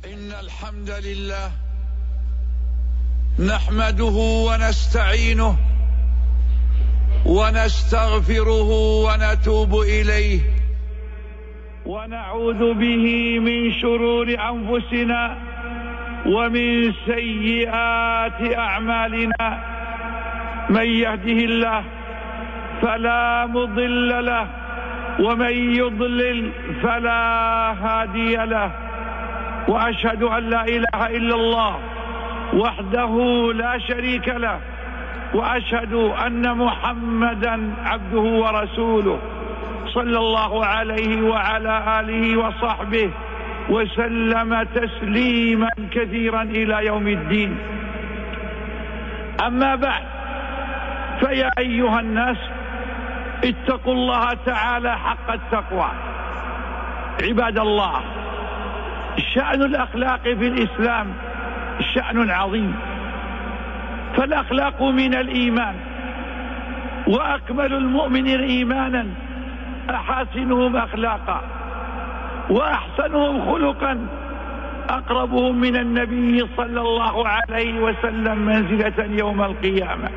إن الحمد لله نحمده ونستعينه ونستغفره ونتوب إليه ونعوذ به من شرور أنفسنا ومن سيئات أعمالنا. من يهده الله فلا مضل له ومن يضلل فلا هادي له. وأشهد أن لا إله إلا الله وحده لا شريك له، وأشهد أن محمدا عبده ورسوله صلى الله عليه وعلى آله وصحبه وسلم تسليما كثيرا إلى يوم الدين. أما بعد، فيا أيها الناس اتقوا الله تعالى حق التقوى. عباد الله، شأن الأخلاق في الإسلام شأن عظيم، فالأخلاق من الإيمان، وأكمل المؤمنين إيمانا أحاسنهم أخلاقا، وأحسنهم خلقا أقربهم من النبي صلى الله عليه وسلم منزلة يوم القيامة.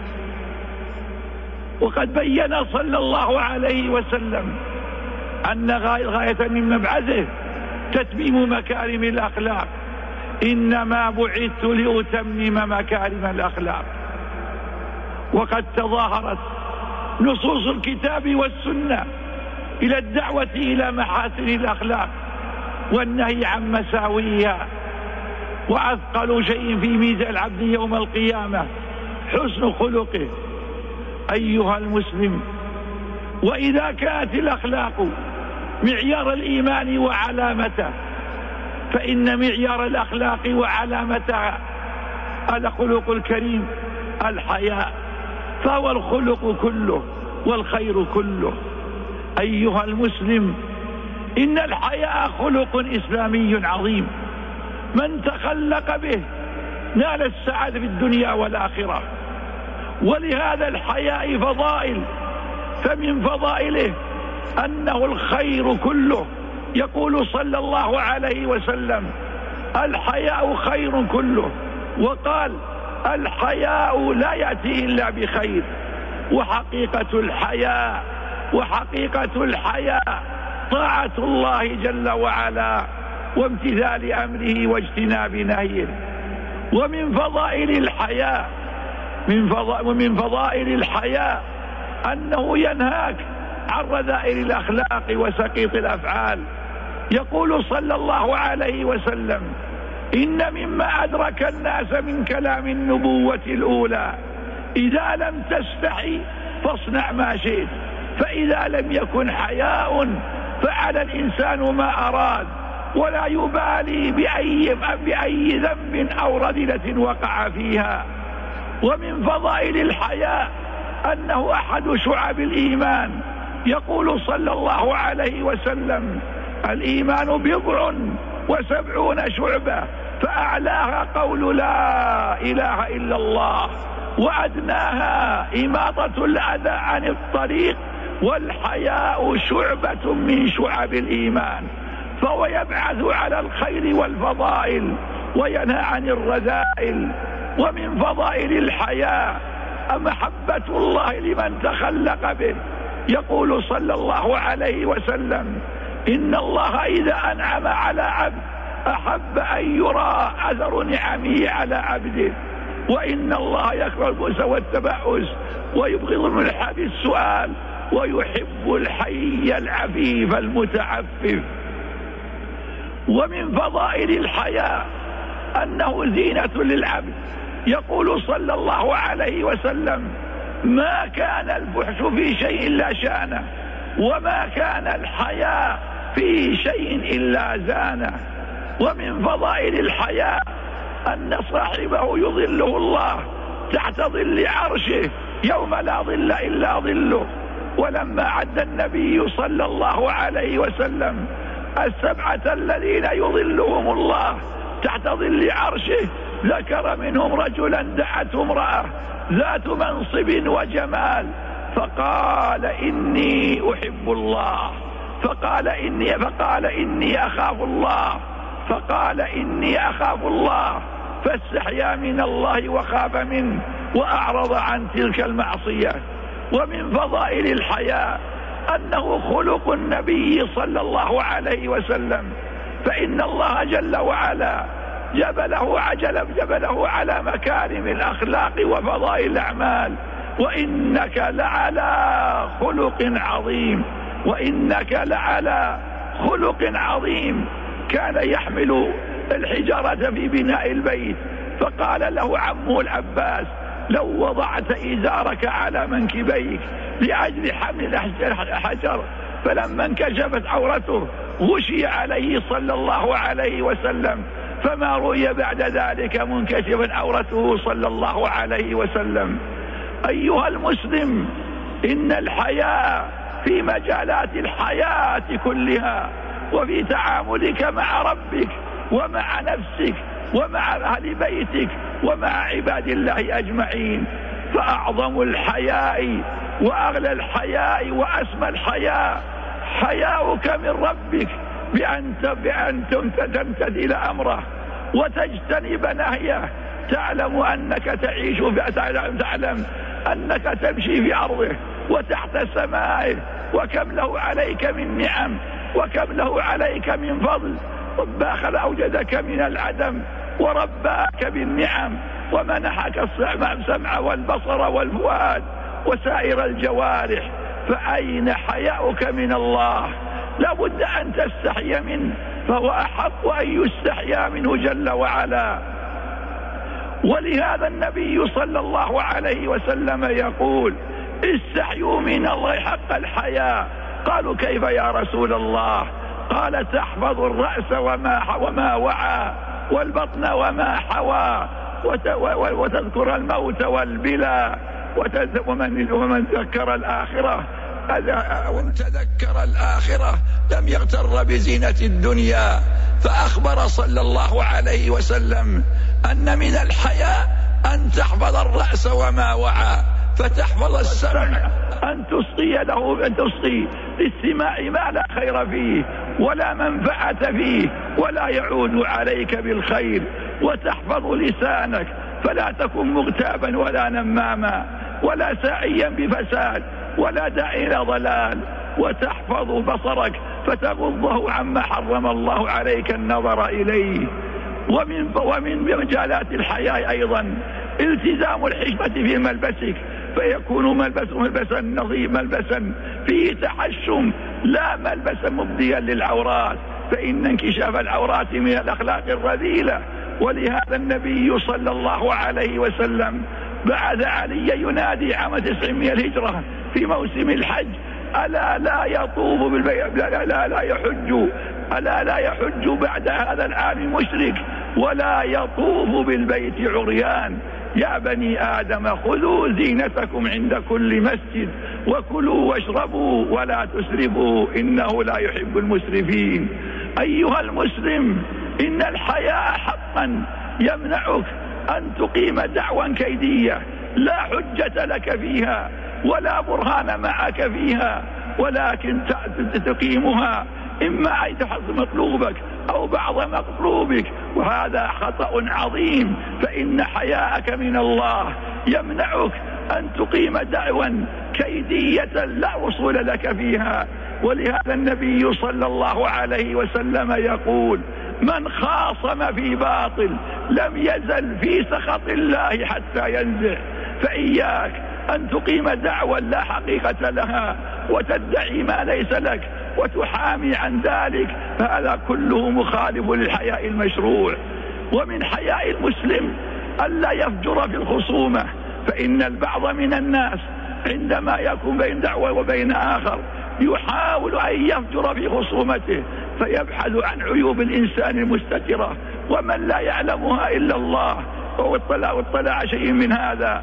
وقد بين صلى الله عليه وسلم أن غاية من مبعثه تتميم مكارم الأخلاق. إنما بعثت لأتمم مكارم الأخلاق. وقد تظاهرت نصوص الكتاب والسنة إلى الدعوة إلى محاسن الأخلاق والنهي عن مساويها. وأثقل شيء في ميزان العبد يوم القيامة حسن خلقه. أيها المسلم، وإذا كانت الأخلاق معيار الإيمان وعلامته، فإن معيار الأخلاق وعلامته الخلق الكريم الحياء، فهو الخلق كله والخير كله. أيها المسلم، إن الحياء خلق إسلامي عظيم، من تخلق به نال السعادة في الدنيا والآخرة. ولهذا الحياء فضائل، فمن فضائله أنه الخير كله. يقول صلى الله عليه وسلم: الحياء خير كله. وقال: الحياء لا يأتي إلا بخير. وحقيقة الحياء طاعة الله جل وعلا وامتثال أمره واجتناب نهيه. ومن فضائل الحياء أنه ينهاك عن رذائل الأخلاق وسقيط الأفعال. يقول صلى الله عليه وسلم: إن مما أدرك الناس من كلام النبوة الأولى: إذا لم تستحي فاصنع ما شئت. فإذا لم يكن حياء فعل الإنسان ما أراد، ولا يبالي بأي ذنب أو رذلة وقع فيها. ومن فضائل الحياء أنه أحد شعب الإيمان. يقول صلى الله عليه وسلم: الإيمان 70 شعبة، فأعلاها قول لا إله إلا الله، وأدناها إماطة الأذى عن الطريق، والحياء شعبة من شعب الإيمان. فهو يبعث على الخير والفضائل وينهى عن الرذائل. ومن فضائل الحياء محبة الله لمن تخلق به. يقول صلى الله عليه وسلم: إن الله إذا أنعم على عبد أحب أن يرى أثر نعمه على عبده. وإن الله يكره البؤس والتبعس ويبغض الملح بالسؤال ويحب الحي العفيف المتعفف. ومن فضائل الحياء أنه زينة للعبد. يقول صلى الله عليه وسلم: ما كان الفحش في شيء لا شانه، وما كان الحياء في شيء إلا زانه. ومن فضائل الحياء أن صاحبه يظله الله تحت ظل عرشه يوم لا ظل إلا ظله. ولما عد النبي صلى الله عليه وسلم 7 الذين يظلهم الله تحت ظل عرشه، ذكر منهم رجلا دعته امرأة ذات منصب وجمال، فقال: إني أحب الله. فقال إني أخاف الله. فقال إني أخاف الله، فاستحيا من الله وخاف منه وأعرض عن تلك المعصية. ومن فضائل الحياء أنه خلق النبي صلى الله عليه وسلم، فإن الله جل وعلا جبله على مكارم الأخلاق وفضائل الأعمال. وإنك لعلى خلق عظيم، وإنك لعلى خلق عظيم. كان يحمل الحجارة في بناء البيت، فقال له عمه العباس: لو وضعت إزارك على منكبيك لأجل حمل الحجر. فلما انكشفت عورته غشي عليه صلى الله عليه وسلم، فما رؤي بعد ذلك منكشفا عورته صلى الله عليه وسلم. أيها المسلم، إن الحياء في مجالات الحياة كلها، وفي تعاملك مع ربك ومع نفسك ومع أهل بيتك ومع عباد الله أجمعين. فأعظم الحياء وأغلى الحياء وأسمى الحياء حياؤك من ربك، بأن تمتثل أمره وتجتنب نهيه. تعلم أنك تعيش تعلم أنك تمشي في أرضه وتحت سمائه، وكم له عليك من نعم، وكم له عليك من فضل. رباك أوجدك من العدم ورباك بالنعم، ومنحك السمع والبصر والفؤاد وسائر الجوارح. فأين حياؤك من الله؟ لابد أن تستحي منه، فهو أحق أن يستحيا منه جل وعلا. ولهذا النبي صلى الله عليه وسلم يقول: استحيوا من الله حق الحياء. قالوا: كيف يا رسول الله؟ قال: تحفظ الرأس وما وعى، والبطن وما حوى، وتذكر الموت والبلى، ومن ذكر الآخرة ومن تذكر الآخرة لم يغتر بزينة الدنيا. فأخبر صلى الله عليه وسلم أن من الحياء أن تحفظ الرأس وما وعى، فتحفظ السمع، أن تصغي للسماع ما لا خير فيه ولا منفعة فيه ولا يعود عليك بالخير، وتحفظ لسانك فلا تكن مغتابا ولا نماما ولا ساعيا بفساد ولا داعي إلى ضلال، وتحفظ بصرك فتغضه عما حرم الله عليك النظر إليه. ومن مجالات الحياء أيضا التزام الحكمة في ملبسك، فيكون ملبسا نظيف، ملبسا فيه تحشم، لا ملبسا مبديا للعورات، فإن انكشاف العورات من الأخلاق الرذيلة. ولهذا النبي صلى الله عليه وسلم بعث علي ينادي عام 900 الهجرة في موسم الحج: ألا لا يطوف بالبيت، ألا لا يحج بعد هذا العام مشرك، ولا يطوف بالبيت عريان. يا بني آدم خذوا زينتكم عند كل مسجد، وكلوا واشربوا ولا تسرفوا إنه لا يحب المسرفين. أيها المسلم، إن الحياء حقا يمنعك أن تقيم دعوى كيدية لا حجة لك فيها ولا برهان معك فيها، ولكن تقيمها إما أن تحصل مطلوبك أو بعض مطلوبك، وهذا خطأ عظيم. فإن حياءك من الله يمنعك أن تقيم دعوى كيدية لا وصول لك فيها. ولهذا النبي صلى الله عليه وسلم يقول: من خاصم في باطل لم يزل في سخط الله حتى ينزع. فإياك أن تقيم دعوى لا حقيقة لها وتدعي ما ليس لك وتحامي عن ذلك، فهذا كله مخالف للحياء المشروع. ومن حياء المسلم ألا يفجر في الخصومة، فإن البعض من الناس عندما يكون بين دعوة وبين آخر يحاول أن يفجر في خصومته، فيبحث عن عيوب الإنسان المستترة ومن لا يعلمها إلا الله، واطلع شيء من هذا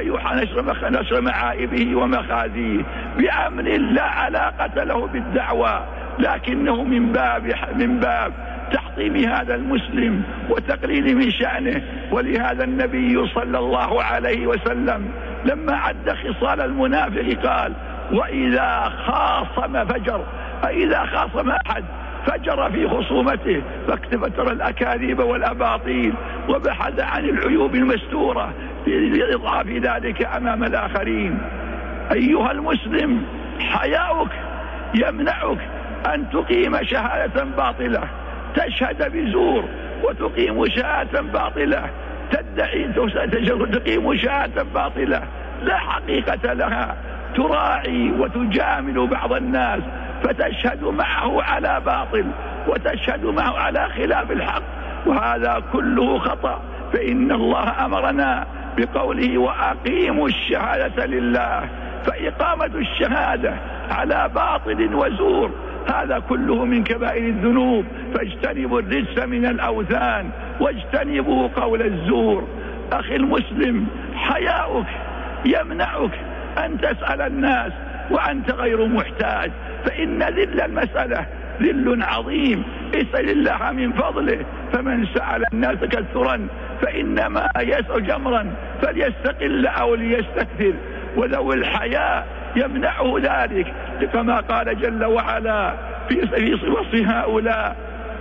نشر معائبه ومخازيه بأمر لا علاقة له بالدعوة، لكنه من باب تحطيم هذا المسلم وتقليل من شأنه. ولهذا النبي صلى الله عليه وسلم لما عد خصال المنافق قال: وإذا خاصم فجر، فإذا خاصم أحد فجر في خصومته فاكتفتر الأكاذيب والأباطيل وبحث عن العيوب المستورة لإضعاف ذلك أمام الآخرين. أيها المسلم، حياؤك يمنعك أن تقيم شهادة باطلة، تشهد بزور وتقيم شهادة باطلة، تدعي تقيم شهادة باطلة لا حقيقة لها، تراعي وتجامل بعض الناس فتشهد معه على باطل وتشهد معه على خلاف الحق، وهذا كله خطأ. فإن الله أمرنا بقوله وأقيموا الشهادة لله، فإقامة الشهادة على باطل وزور هذا كله من كبائر الذنوب، فاجتنبوا الرجس من الأوثان واجتنبوا قول الزور. أخي المسلم، حياؤك يمنعك أن تسأل الناس وأنت غير محتاج، فإن ذل المسألة ذل عظيم. اسأل الله من فضله، فمن سأل الناس كثرا فإنما يسأل جمرا فليستقل أو ليستكثر. وذو الحياء يمنعه ذلك، كما قال جل وعلا في وصف هؤلاء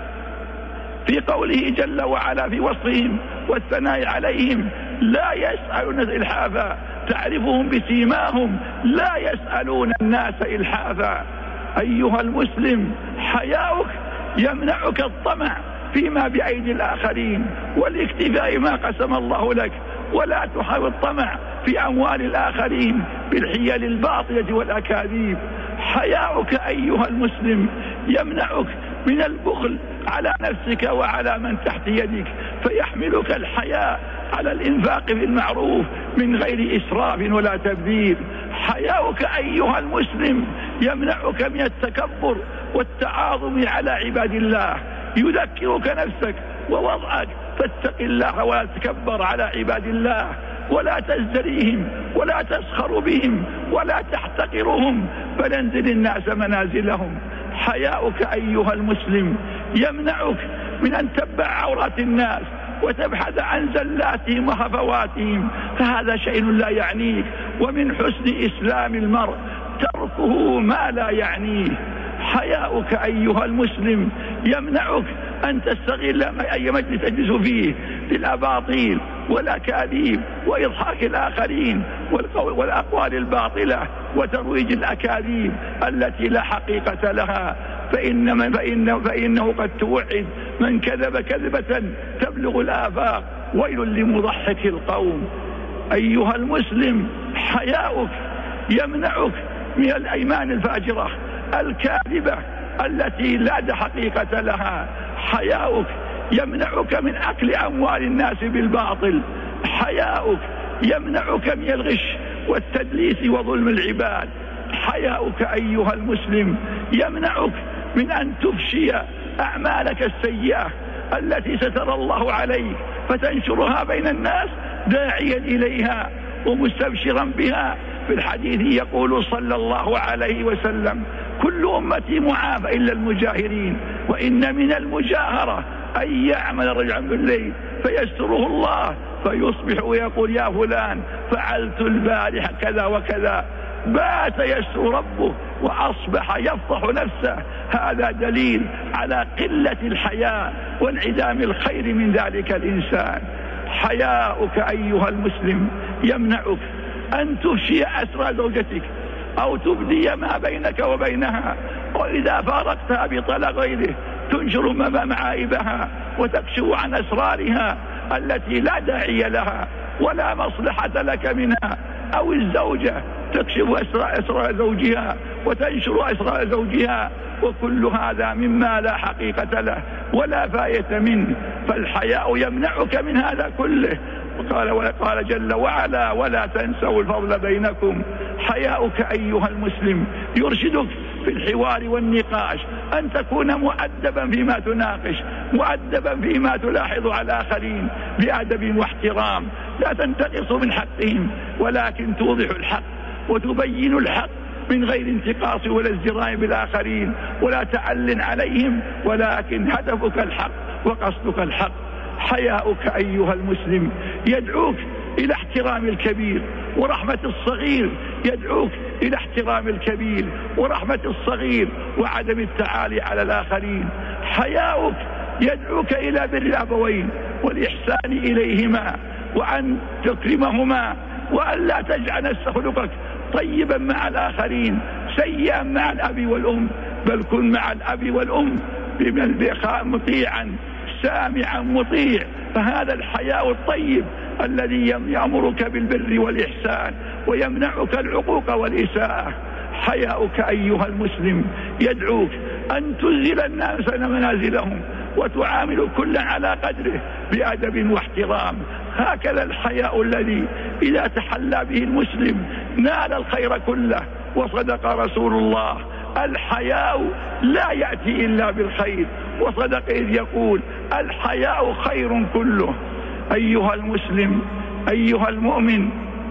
في قوله جل وعلا في وصفهم والثناء عليهم: لا يسألون إلحافا تعرفهم بسيماهم لا يسألون الناس إلحافا. أيها المسلم، حياؤك يمنعك الطمع فيما بأيدي الآخرين والاكتفاء ما قسم الله لك، ولا تحاول الطمع في أموال الآخرين بالحيل الباطلة والأكاذيب. حياؤك أيها المسلم يمنعك من البخل على نفسك وعلى من تحت يدك، فيحملك الحياء على الإنفاق في المعروف من غير إسراف ولا تبذير. حياؤك أيها المسلم يمنعك من التكبر والتعاظم على عباد الله، يذكرك نفسك ووضعك، فاتق الله ولا تتكبر على عباد الله، ولا تزدريهم ولا تسخر بهم ولا تحتقرهم، فلنزل الناس منازلهم. حياؤك أيها المسلم يمنعك من أن تتبع عورات الناس وتبحث عن زلاتهم وهفواتهم، فهذا شيء لا يعنيك، ومن حسن إسلام المرء تركه ما لا يعنيه. حياؤك أيها المسلم يمنعك أن تستغل أي مجلس تجلس فيه للأباطيل والأكاذيب وإضحاك الآخرين والأقوال الباطلة وترويج الأكاذيب التي لا حقيقة لها، فإنه قد توعد من كذب كذبة تبلغ الآفاق، ويل لمضحك القوم. أيها المسلم، حياؤك يمنعك من الأيمان الفاجرة الكاذبة التي لا حقيقة لها. حياؤك يمنعك من أكل أموال الناس بالباطل. حياؤك يمنعك من الغش والتدليس وظلم العباد. حياؤك أيها المسلم يمنعك من أن تفشي أعمالك السيئة التي ستر الله عليك فتنشرها بين الناس داعيا إليها ومستبشرا بها. في الحديث يقول صلى الله عليه وسلم: كل أمتي معافى إلا المجاهرين، وإن من المجاهرة أن يعمل رجلا بالليل فيستره الله فيصبح ويقول: يا فلان فعلت البارحة كذا وكذا، بات يستر ربه وأصبح يفضح نفسه. هذا دليل على قلة الحياء وانعدام الخير من ذلك الإنسان. حياؤك أيها المسلم يمنعك أن تفشي أسرى زوجتك أو تبدي ما بينك وبينها، وإذا فارقتها بطلاق غيره تنشر معايبها وتكشف عن أسرارها التي لا داعي لها ولا مصلحة لك منها، أو الزوجة تكشف أسرار زوجها وتنشر أسرار زوجها، وكل هذا مما لا حقيقة له ولا فائدة منه. فالحياء يمنعك من هذا كله. وقال جل وعلا: ولا تنسوا الفضل بينكم. حياؤك أيها المسلم يرشدك في الحوار والنقاش أن تكون مؤدبا فيما تناقش، مؤدبا فيما تلاحظ على الآخرين بأدب واحترام، لا تنتقص من حقهم ولكن توضح الحق وتبين الحق من غير انتقاص ولا ازدراء بالآخرين ولا تعل عليهم، ولكن هدفك الحق وقصدك الحق. حياؤك أيها المسلم يدعوك إلى احترام الكبير ورحمة الصغير يدعوك إلى احترام الكبير، ورحمة الصغير وعدم التعالي على الآخرين. حياؤك يدعوك إلى بر الأبوين والإحسان إليهما، وأن تكرمهما، وأن لا تجعل نفس خلقك طيبا مع الآخرين سيئا مع الأب والأم، بل كن مع الأب والأم مطيعا سامعا مطيع. فهذا الحياء الطيب الذي يأمرك بالبر والإحسان ويمنعك العقوق والإساءة. حياؤك أيها المسلم يدعوك أن تنزل الناس منازلهم وتعامل كل على قدره بأدب واحترام. هكذا الحياء الذي إذا تحلى به المسلم نال الخير كله. وصدق رسول الله: الحياء لا يأتي إلا بالخير. وصدق إذ يقول: الحياء خير كله. أيها المسلم أيها المؤمن،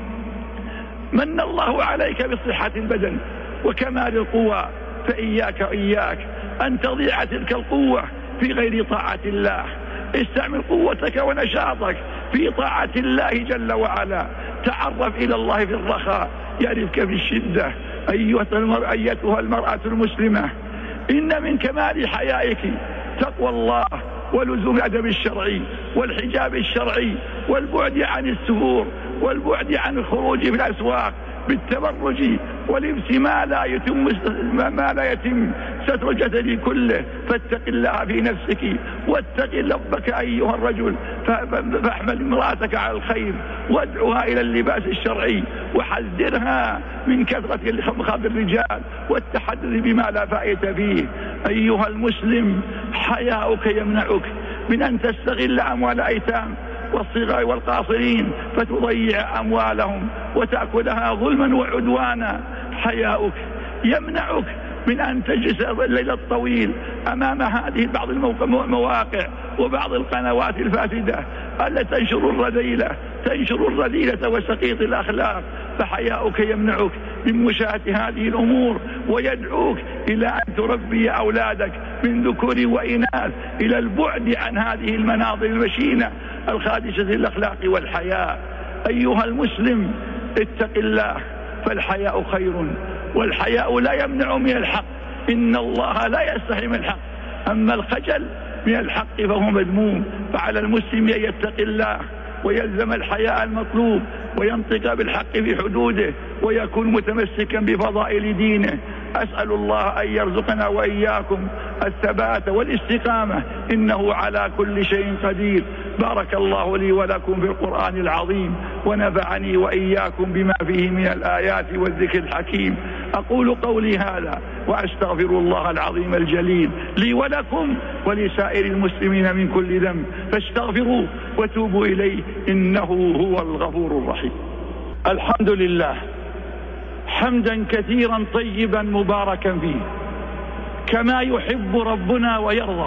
من الله عليك بصحة البدن وكمال القوى، فإياك أن تضيع تلك القوة في غير طاعة الله. استعمل قوتك ونشاطك في طاعة الله جل وعلا. تعرف إلى الله في الرخاء يعرفك في الشدة. أيتها المرأة المسلمة، إن من كمال حيائك تقوى الله ولزوم الأدب الشرعي والحجاب الشرعي والبعد عن السفور والبعد عن الخروج في الأسواق بالتبرج ولبس ما لا يتم ستر الجسد كله. فاتق الله في نفسك واتق ربك أيها الرجل، فاحمل امرأتك على الخير وادعوها إلى اللباس الشرعي، وحذرها من كثرة خبر الرجال والتحدث بما لا فائدة فيه. أيها المسلم، حياؤك يمنعك من أن تستغل أموال الأيتام والصغار والقاصرين فتضيع أموالهم وتأكلها ظلما وعدوانا. حياؤك يمنعك من أن تجلس الليل الطويل أمام هذه بعض المواقع وبعض القنوات الفاسدة التي تنشر الرذيلة وسقيط الأخلاق. فحياؤك يمنعك من مشاهدة هذه الأمور، ويدعوك إلى أن تربي أولادك من ذكور وإناث إلى البعد عن هذه المناظر المشينة الخادشة الأخلاق والحياء. أيها المسلم، اتق الله، فالحياء خير، والحياء لا يمنع من الحق. إن الله لا يستحي من الحق، أما الخجل من الحق فهو مذموم. فعلى المسلم أن يتقي الله ويلزم الحياء المطلوب وينطق بالحق في حدوده ويكون متمسكا بفضائل دينه. أسأل الله أن يرزقنا وإياكم الثبات والاستقامة، إنه على كل شيء قدير. بارك الله لي ولكم في القرآن العظيم، ونفعني وإياكم بما فيه من الآيات والذكر الحكيم. أقول قولي هذا وأستغفر الله العظيم الجليل لي ولكم ولسائر المسلمين من كل ذنب، فاستغفروه وتوبوا إليه، إنه هو الغفور الرحيم. الحمد لله حمدا كثيرا طيبا مباركا فيه كما يحب ربنا ويرضى.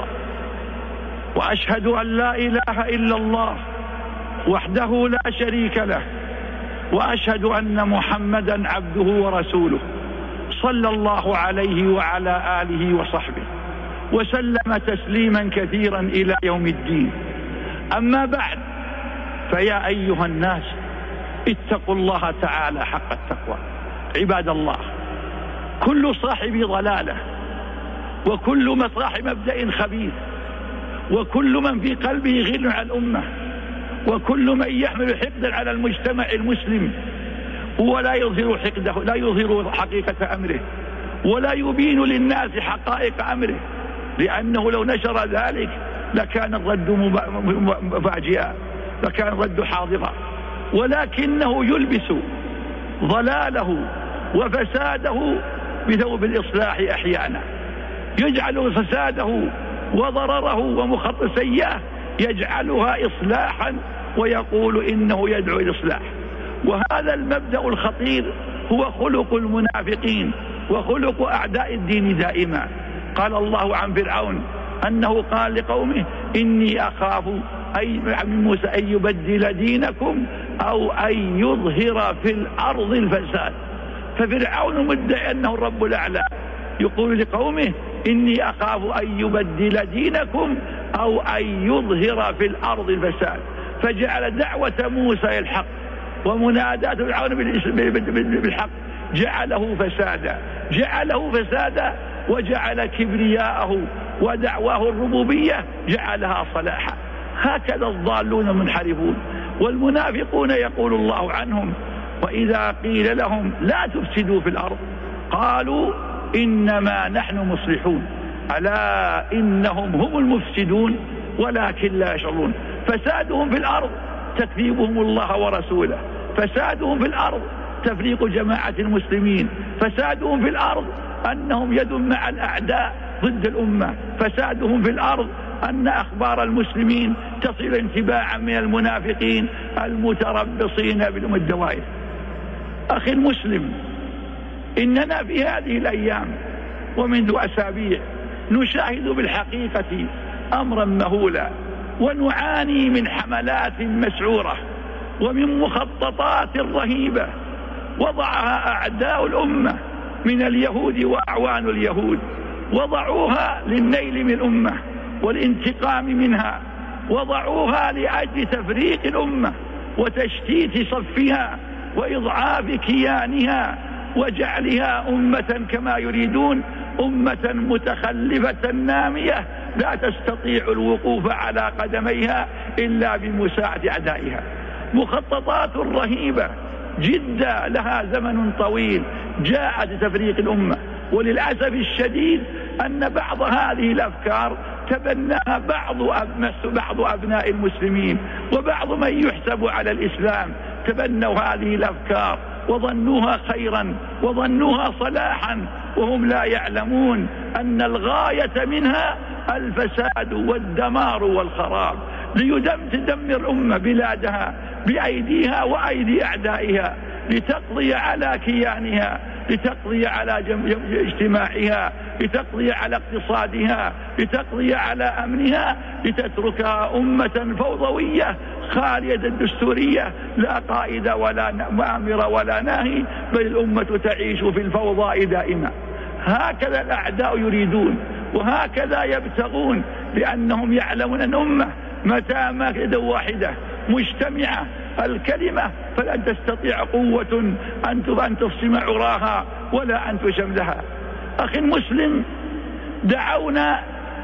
وأشهد أن لا إله إلا الله وحده لا شريك له، وأشهد أن محمدا عبده ورسوله، صلى الله عليه وعلى آله وصحبه وسلم تسليما كثيرا إلى يوم الدين. أما بعد، فيا أيها الناس، اتقوا الله تعالى حق التقوى. عباد الله، كل صاحب ضلالة، وكل صاحب مبدأ خبيث، وكل من في قلبه غل على الأمة، وكل من يحمل حقدا على المجتمع المسلم ولا يظهر حقده، لا يظهر حقيقة أمره، ولا يبين للناس حقائق أمره، لأنه لو نشر ذلك لكان الرد فاجئا، لكان الرد حاضرا، ولكنه يلبس ضلاله وفساده بثوب الإصلاح أحيانا، يجعل فساده وضرره ومخطط سيئة يجعلها إصلاحا ويقول إنه يدعو الإصلاح. وهذا المبدأ الخطير هو خلق المنافقين وخلق أعداء الدين دائما. قال الله عن فرعون أنه قال لقومه: إني أخاف من موسى أن يبدل دينكم أو أن يظهر في الأرض الفساد. ففرعون مدعي أنه الرب الأعلى يقول لقومه: إني أخاف أن يبدل دينكم أو أن يظهر في الأرض الفساد، فجعل دعوة موسى الحق ومناداة فرعون بالحق جعله فسادا وجعل كبرياءه ودعواه الربوبية جعلها صلاحا. هكذا الضالون المنحرفون. والمنافقون يقول الله عنهم: وإذا قيل لهم لا تفسدوا في الأرض قالوا إنما نحن مصلحون ألا إنهم هم المفسدون ولكن لا يشعرون. فسادهم في الأرض تكذيبهم الله ورسوله، فسادهم في الأرض تفريق جماعة المسلمين، فسادهم في الأرض أنهم يد مع الأعداء ضد الأمة، فسادهم في الأرض أن أخبار المسلمين تصل انتباعا من المنافقين المتربصين بالأم الدوائر. أخي المسلم، إننا في هذه الأيام ومنذ أسابيع نشاهد بالحقيقة أمرا مهولا، ونعاني من حملات مسعورة ومن مخططات رهيبة وضعها أعداء الأمة من اليهود وأعوان اليهود، وضعوها للنيل من الأمة والانتقام منها، وضعوها لأجل تفريق الأمة وتشتيت صفها وإضعاف كيانها وجعلها أمة كما يريدون، أمة متخلفة نامية لا تستطيع الوقوف على قدميها إلا بمساعدة أعدائها. مخططات رهيبة جدا لها زمن طويل جاءت لتفريق الأمة، وللأسف الشديد أن بعض هذه الأفكار تبناها بعض أبناء المسلمين، وبعض من يحسب على الإسلام تبنوا هذه الأفكار وظنوها خيرا وظنوها صلاحا، وهم لا يعلمون أن الغاية منها الفساد والدمار والخراب، تدمر الأمة بلادها بأيديها وأيدي أعدائها، لتقضي على كيانها، لتقضي على اجتماعها، لتقضي على اقتصادها، لتقضي على أمنها، لتتركها أمة فوضوية خالية الدستورية، لا قائد ولا مؤامر ولا ناهي، بل الأمة تعيش في الفوضى دائما. هكذا الأعداء يريدون وهكذا يبتغون، لأنهم يعلمون أن الأمة متى ما يد واحدة مجتمعة الكلمة فلن تستطيع قوة أن تفصم عراها ولا أن تشملها. أخي المسلم، دعونا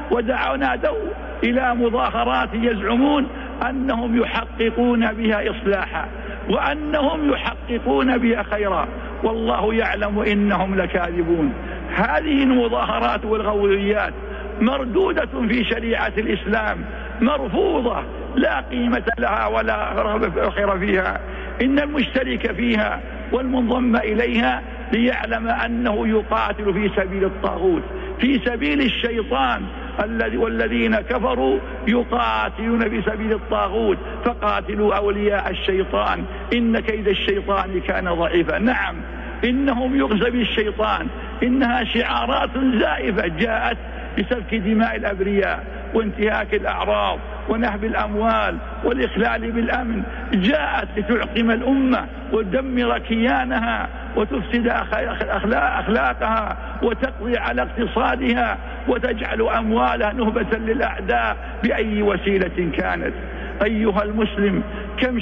إلى مظاهرات يزعمون أنهم يحققون بها إصلاحا وأنهم يحققون بها خيرا، والله يعلم إنهم لكاذبون. هذه المظاهرات والغويات مردودة في شريعة الإسلام، مرفوضة، لا قيمة لها ولا خير فيها. إن المشترك فيها والمنضم إليها ليعلم أنه يقاتل في سبيل الطاغوت، في سبيل الشيطان، والذين كفروا يقاتلون في سبيل الطاغوت، فقاتلوا أولياء الشيطان إن كيد الشيطان كان ضعيفا. نعم، إنهم يغزى بالشيطان، إنها شعارات زائفة جاءت بسفك دماء الأبرياء وانتهاك الأعراض ونهب الأموال والإخلال بالأمن، جاءت لتعقم الأمة وتدمر كيانها وتفسد أخلاقها وتقضي على اقتصادها وتجعل أموالها نهبة للأعداء بأي وسيلة كانت. أيها المسلم، كم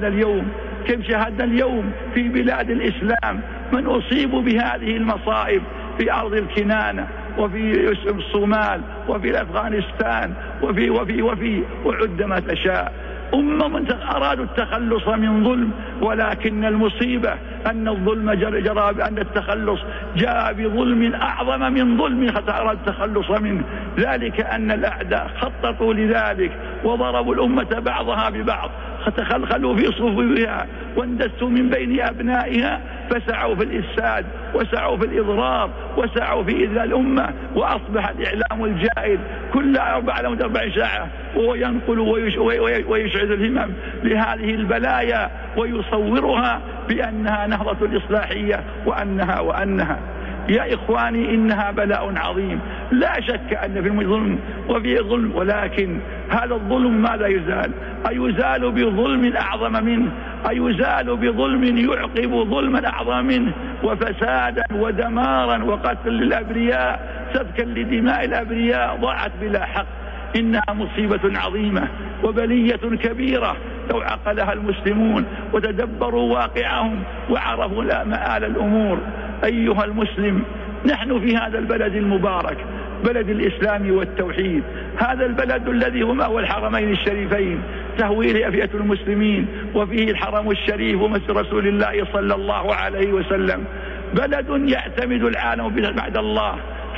شاهدنا اليوم في بلاد الإسلام من أصيبوا بهذه المصائب، في أرض الكنانة وفي الصومال وفي أفغانستان وفي وعد ما تشاء. من أرادوا التخلص من ظلم، ولكن المصيبة أن الظلم جرى بأن التخلص جاء بظلم أعظم من ظلم أراد التخلص منه، ذلك أن الأعداء خططوا لذلك وضربوا الأمة بعضها ببعض، تخلخلوا في صفوفها واندسوا من بين أبنائها، فسعوا في الإفساد وسعوا في الإضرار وسعوا في إذلال الأمة، وأصبح الإعلام الجائد كل 4 ساعة وهو ينقل ويشعل الهمم لهذه البلايا ويصورها بأنها نهضة الإصلاحية وأنها. يا إخواني، إنها بلاء عظيم، لا شك أن في ظلم وفي ظلم، ولكن هذا الظلم ماذا يزال؟ أيزال بظلم أعظم منه؟ أيزال بظلم يعقب ظلما أعظم منه وفسادا ودمارا وقتل للأبرياء، سفكا لدماء الأبرياء ضاعت بلا حق؟ إنها مصيبة عظيمة وبلية كبيرة لو عقلها المسلمون وتدبروا واقعهم وعرفوا مآل الأمور. أيها المسلم، نحن في هذا البلد المبارك، بلد الإسلام والتوحيد، هذا البلد الذي هو الحرمين الشريفين تهوي إليه أفئدة المسلمين، وفيه الحرم الشريف ومسجد رسول الله صلى الله عليه وسلم. بلد يعتمد العالم بعد الله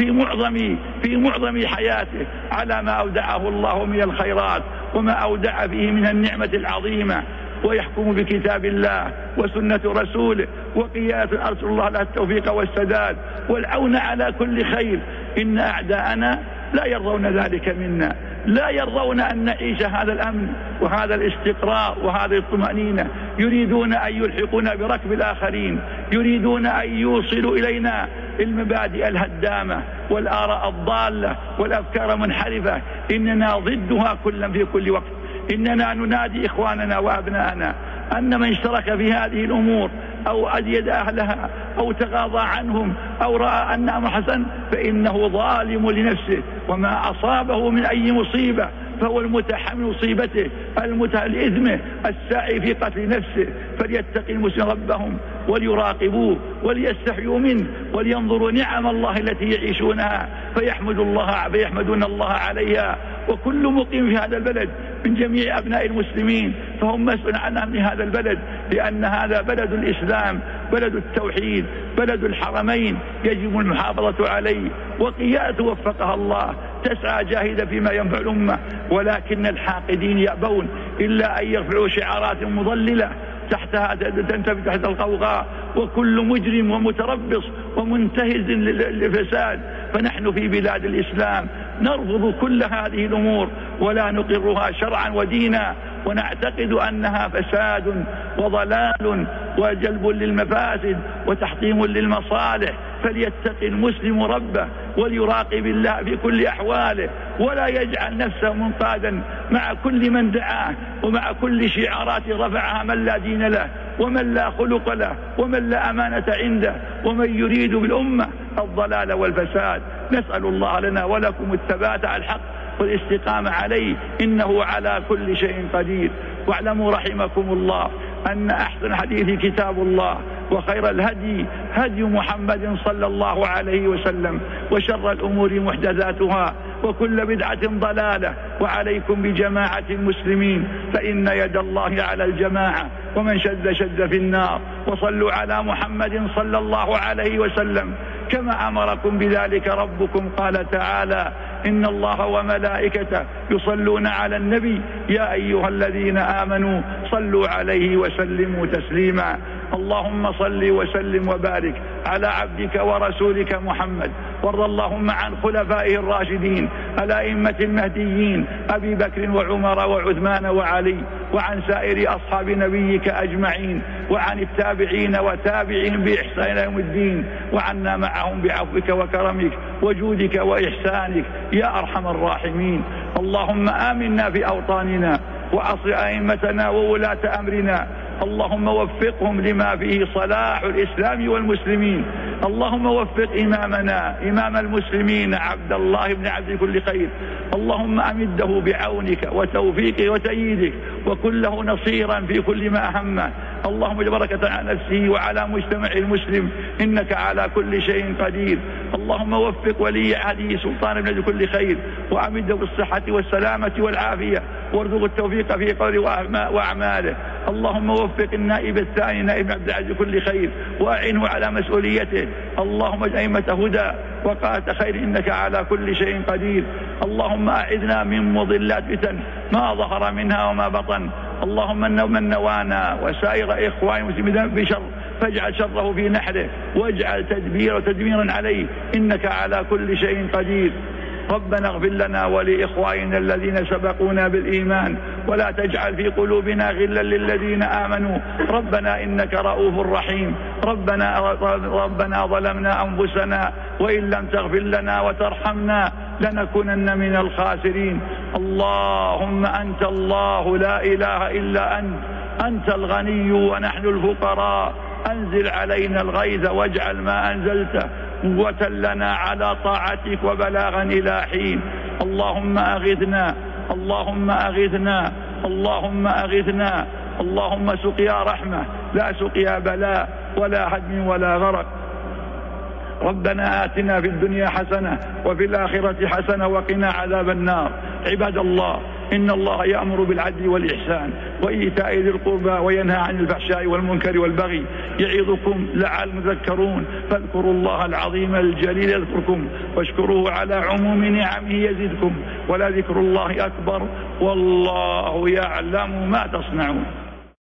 في معظم حياته على ما أودعه الله من الخيرات وما أودع فيه من النعمة العظيمة، ويحكم بكتاب الله وسنة رسوله وقيادة أرسل الله له التوفيق والسداد والعون على كل خير. إن أعداءنا لا يرضون ذلك منا، لا يرضون أن نعيش هذا الأمن وهذا الاستقرار وهذه الطمأنينة، يريدون أن يلحقونا بركب الآخرين، يريدون أن يوصلوا إلينا المبادئ الهدامة والآراء الضالة والأفكار المنحرفة. إننا ضدها في كل وقت. إننا ننادي إخواننا وأبناءنا أن من اشترك في هذه الأمور أو أزيد أهلها أو تغاضى عنهم أو رأى أنها حسن فإنه ظالم لنفسه، وما أصابه من أي مصيبة فهو المتحمل مصيبته لإثمه الساعي في قتل نفسه. فليتقي المسلمين ربهم وليراقبوه وليستحيوا منه ولينظروا نعم الله التي يعيشونها فيحمدون الله عليها. وكل مقيم في هذا البلد من جميع أبناء المسلمين فهم مسؤول عن أمن هذا البلد، لأن هذا بلد الإسلام، بلد التوحيد، بلد الحرمين، يجب المحافظة عليه. وقيادة وفقها الله تسعى جاهدة فيما ينفع الأمة، ولكن الحاقدين يأبون إلا أن يرفعوا شعارات مضللة تحتها تنتفي تحت القوقاء، وكل مجرم ومتربص ومنتهز للفساد. فنحن في بلاد الإسلام نرفض كل هذه الأمور ولا نقرها شرعا ودينا، ونعتقد أنها فساد وضلال وجلب للمفاسد وتحطيم للمصالح. فليتقي المسلم ربه وليراقب الله في كل أحواله، ولا يجعل نفسه منقادا مع كل من دعاه ومع كل شعارات رفعها من لا دين له ومن لا خلق له ومن لا أمانة عنده ومن يريد بالأمة الضلال والفساد. نسأل الله لنا ولكم الثبات على الحق والاستقامة عليه، إنه على كل شيء قدير. واعلموا رحمكم الله أن أحسن حديث كتاب الله، وخير الهدي هدي محمد صلى الله عليه وسلم، وشر الأمور محدثاتها، وكل بدعة ضلالة. وعليكم بجماعة المسلمين فإن يد الله على الجماعة، ومن شد في النار. وصلوا على محمد صلى الله عليه وسلم كما أمركم بذلك ربكم. قال تعالى: إن الله وملائكته يصلون على النبي يا أيها الذين آمنوا صلوا عليه وسلموا تسليما. اللهم صل وسلم وبارك على عبدك ورسولك محمد، وارض اللهم عن خلفائه الراشدين الأئمة المهديين أبي بكر وعمر وعثمان وعلي، وعن سائر أصحاب نبيك أجمعين، وعن التابعين وتابعين بإحسان يوم الدين، وعنا معهم بعفوك وكرمك وجودك وإحسانك يا أرحم الراحمين. اللهم آمنا في أوطاننا وأصل أئمتنا وولاة أمرنا، اللهم وفقهم لما فيه صلاح الإسلام والمسلمين. اللهم وفق إمامنا إمام المسلمين عبد الله بن عبد كل خير، اللهم أمده بعونك وتوفيقك وتأييدك، وكن له نصيرا في كل ما أهمه. اللهم اجعل بركة على نفسه وعلى مجتمع المسلم، إنك على كل شيء قدير. اللهم وفق ولي عهده سلطان بن كل خير، وأمده بالصحة والسلامة والعافية، وارزق التوفيق في قوله وأعماله. اللهم وفق النائب الثاني نائب عبد العزيز كل خير، وأعنه على مسؤوليته. اللهم اجعل أئمة هدى وقادة خير، إنك على كل شيء قدير. اللهم أعذنا من مضلات فتن ما ظهر منها وما بطن. اللهم من نوانا وسائر إخوان المسلمين بشر فاجعل شره في نحره، واجعل تدميرا عليه، إنك على كل شيء قدير. ربنا اغفر لنا ولإخواننا الذين سبقونا بالإيمان، ولا تجعل في قلوبنا غلا للذين آمنوا، ربنا إنك رؤوف رحيم. ربنا ظلمنا أنفسنا وإن لم تغفر لنا وترحمنا لنكونن من الخاسرين. اللهم أنت الله لا إله إلا أنت الغني ونحن الفقراء، أنزل علينا الغيث واجعل ما أنزلته قوة لنا على طاعتك وبلاغا إلى حين. اللهم أغثنا، اللهم أغثنا، اللهم أغثنا، اللهم سقيا رحمة لا سقيا بلاء ولا هدم ولا غرق. ربنا آتنا في الدنيا حسنة وفي الآخرة حسنة وقنا عذاب النار. عباد الله، إن الله يأمر بالعدل والإحسان وإيتاء ذي القربى وينهى عن الفحشاء والمنكر والبغي يعظكم لعلكم تذكرون. فاذكروا الله العظيم الجليل يذكركم واشكروه على عموم نعمه يزدكم ولذكر الله أكبر والله يعلم ما تصنعون.